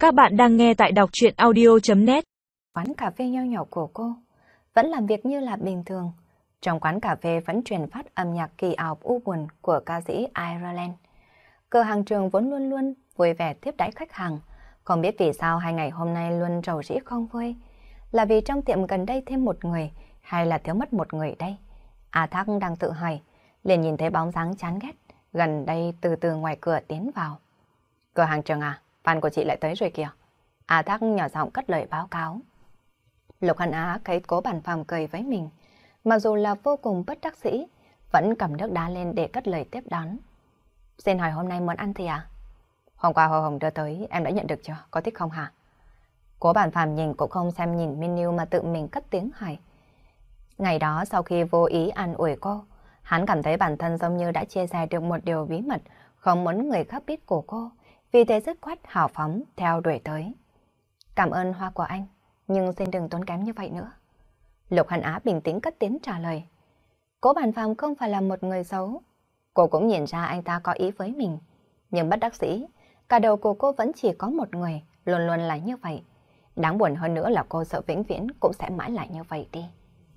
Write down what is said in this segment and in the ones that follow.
Các bạn đang nghe tại đọc truyện audio.net. Quán cà phê nho nhỏ của cô vẫn làm việc như là bình thường. Trong quán cà phê vẫn truyền phát âm nhạc kỳ ảo u buồn của ca sĩ Ireland. Cửa hàng Trường vốn luôn luôn vui vẻ tiếp đãi khách hàng. Không biết vì sao hai ngày hôm nay luôn rầu rĩ không vui. Là vì trong tiệm gần đây thêm một người hay là thiếu mất một người đây? A Thác đang tự hỏi, liền nhìn thấy bóng dáng chán ghét gần đây từ từ ngoài cửa tiến vào. Cửa hàng Trường à, fan của chị lại tới rồi kìa. A Thác nhỏ giọng cất lời báo cáo. Lục Hân Á thấy Cố Bản Phàm cười với mình, mặc dù là vô cùng bất đắc dĩ, vẫn cầm nước đá lên để cất lời tiếp đón. Xin hỏi hôm nay muốn ăn gì à? Hôm qua Hồ Hồng đưa tới, em đã nhận được chưa? Có thích không hả? Cố Bản Phàm nhìn cũng không xem nhìn menu mà tự mình cất tiếng hỏi. Ngày đó sau khi vô ý an ủi cô, hắn cảm thấy bản thân giống như đã chia sẻ được một điều bí mật không muốn người khác biết của cô, vì thế dứt khoát hào phóng theo đuổi tới. Cảm ơn hoa của anh, nhưng xin đừng tốn kém như vậy nữa. Lục Hân Á bình tĩnh cất tiếng trả lời. Cố Bản Phàm không phải là một người xấu. Cô cũng nhìn ra anh ta có ý với mình. Nhưng bất đắc dĩ, cả đầu của cô vẫn chỉ có một người, luôn luôn là như vậy. Đáng buồn hơn nữa là cô sợ vĩnh viễn cũng sẽ mãi lại như vậy đi.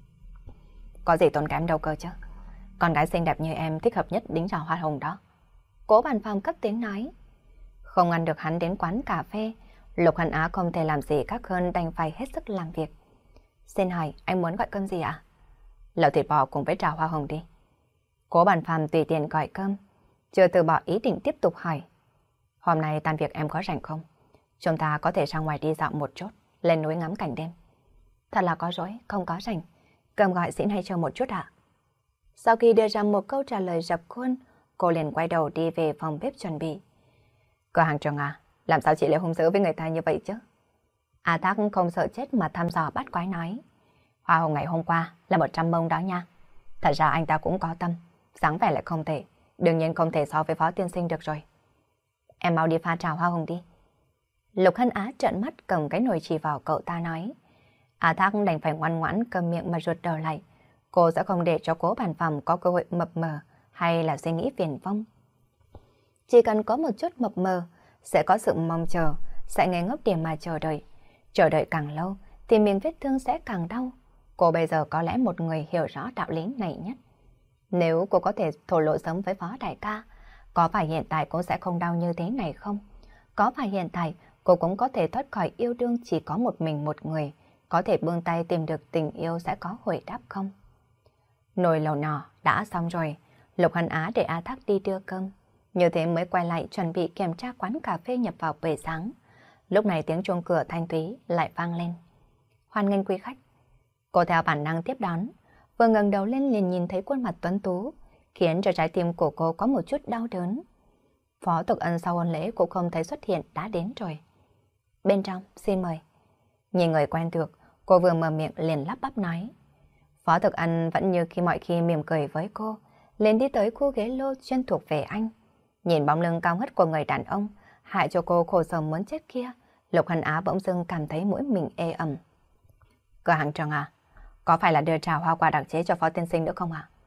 Có gì tốn kém đâu cơ chứ. Con gái xinh đẹp như em thích hợp nhất đính vào hoa hồng đó. Cố Bản Phàm cất tiếng nói. Không ăn được hắn đến quán cà phê, Lục Hân Á không thể làm gì khác hơn đành phải hết sức làm việc. Xin hỏi, anh muốn gọi cơm gì ạ? Lẩu thịt bò cùng với trà hoa hồng đi. Cố Bản Phàm tùy tiện gọi cơm, chưa từ bỏ ý định tiếp tục hỏi. Hôm nay tan việc em có rảnh không? Chúng ta có thể ra ngoài đi dạo một chút, lên núi ngắm cảnh đêm. Thật là có rối, không có rảnh. Cơm gọi xin hay chờ một chút ạ. Sau khi đưa ra một câu trả lời rập khuôn, cô liền quay đầu đi về phòng bếp chuẩn bị. Cửa hàng Trường à, làm sao chị lại hung dữ với người ta như vậy chứ? A Thác không sợ chết mà thăm dò bắt quái nói. Hoa hồng ngày hôm qua là 100 bông đó nha. Thật ra anh ta cũng có tâm, dáng vẻ lại không thể. Đương nhiên không thể so với Phó Tiên Sinh được rồi. Em mau đi pha trà hoa hồng đi. Lục Hân Á trợn mắt cầm cái nồi chỉ vào cậu ta nói. A Thác đành phải ngoan ngoãn cầm miệng mà rụt đầu lại. Cô sẽ không để cho Cố Bản Phàm có cơ hội mập mờ hay là suy nghĩ viển vông. Chỉ cần có một chút mập mờ, sẽ có sự mong chờ, sẽ ngây ngốc để mà chờ đợi. Chờ đợi càng lâu thì miệng vết thương sẽ càng đau. Cô bây giờ có lẽ một người hiểu rõ đạo lý này nhất. Nếu cô có thể thổ lộ sớm với Phó Đại ca, có phải hiện tại cô sẽ không đau như thế này không? Có phải hiện tại cô cũng có thể thoát khỏi yêu đương chỉ có một mình một người, có thể buông tay tìm được tình yêu sẽ có hồi đáp không? Nồi lẩu nỏ đã xong rồi, Lục Hân Á để A Thác đi đưa cơm. Như thế mới quay lại chuẩn bị kiểm tra quán cà phê nhập vào buổi sáng. Lúc này tiếng chuông cửa thanh thúy lại vang lên. Hoan nghênh quý khách. Cô theo bản năng tiếp đón, vừa ngẩng đầu lên liền nhìn thấy khuôn mặt tuấn tú, khiến cho trái tim của cô có một chút đau đớn. Phó Thực Ân sau hôn lễ cũng không thấy xuất hiện đã đến rồi. Bên trong, xin mời. Nhìn người quen thuộc, cô vừa mở miệng liền lắp bắp nói. Phó Thực Ân vẫn như khi mọi khi mỉm cười với cô, liền đi tới khu ghế lô chuyên thuộc về anh. Nhìn bóng lưng cao ngất của người đàn ông, hại cho cô khổ sở muốn chết kia, Lục Hân Á bỗng dưng cảm thấy mũi mình ê ẩm. Cửa hàng Trường à, có phải là đưa trà hoa quả đặc chế cho Phó Tiên Sinh nữa không ạ?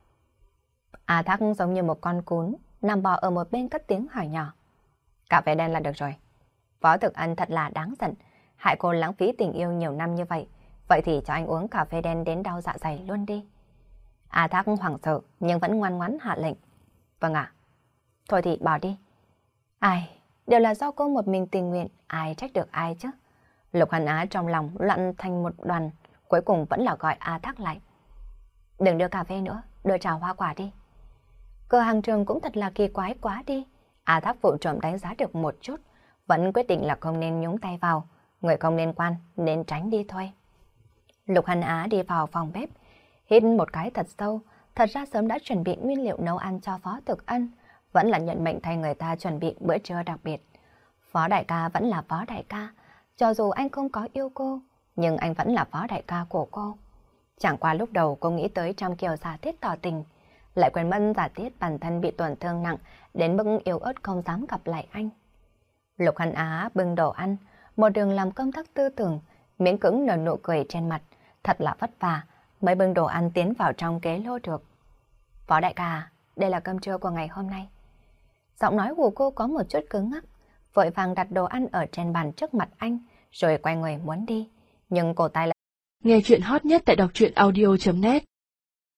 A Thác giống như một con cún, nằm bò ở một bên cất tiếng hỏi nhỏ. Cà phê đen là được rồi. Phó Thực Ân thật là đáng giận, hại cô lãng phí tình yêu nhiều năm như vậy. Vậy thì cho anh uống cà phê đen đến đau dạ dày luôn đi. A Thác hoảng sợ nhưng vẫn ngoan ngoãn hạ lệnh. Vâng ạ. Thôi thì bỏ đi. Ai, đều là do cô một mình tình nguyện, ai trách được ai chứ. Lục Hân Á trong lòng loạn thành một đoàn, cuối cùng vẫn là gọi A Thác lại. Đừng đưa cà phê nữa, đưa trà hoa quả đi. Cửa hàng Trường cũng thật là kỳ quái quá đi. A Thác vụ trộm đánh giá được một chút, vẫn quyết định là không nên nhúng tay vào, người không liên quan nên tránh đi thôi. Lục Hân Á đi vào phòng bếp, hít một cái thật sâu, thật ra sớm đã chuẩn bị nguyên liệu nấu ăn cho Phó Thực Ân, vẫn là nhận mệnh thay người ta chuẩn bị bữa trưa đặc biệt. Phó đại ca vẫn là Phó đại ca, cho dù anh không có yêu cô, nhưng anh vẫn là Phó đại ca của cô. Chẳng qua lúc đầu cô nghĩ tới trong kiểu giả thiết tỏ tình, lại quên mất giả thiết bản thân bị tổn thương nặng đến mức yếu ớt không dám gặp lại anh. Lục Hân Á bưng đồ ăn, một đường làm công tác tư tưởng, miễn cưỡng nở nụ cười trên mặt, thật là vất vả mới bưng đồ ăn tiến vào trong ghế lô được. Phó đại ca, đây là cơm trưa của ngày hôm nay. Giọng nói của cô có một chút cứng ngắc, vội vàng đặt đồ ăn ở trên bàn trước mặt anh, rồi quay người muốn đi. Nhưng cổ tay lại... Nghe chuyện hot nhất tại đọc truyện audio.net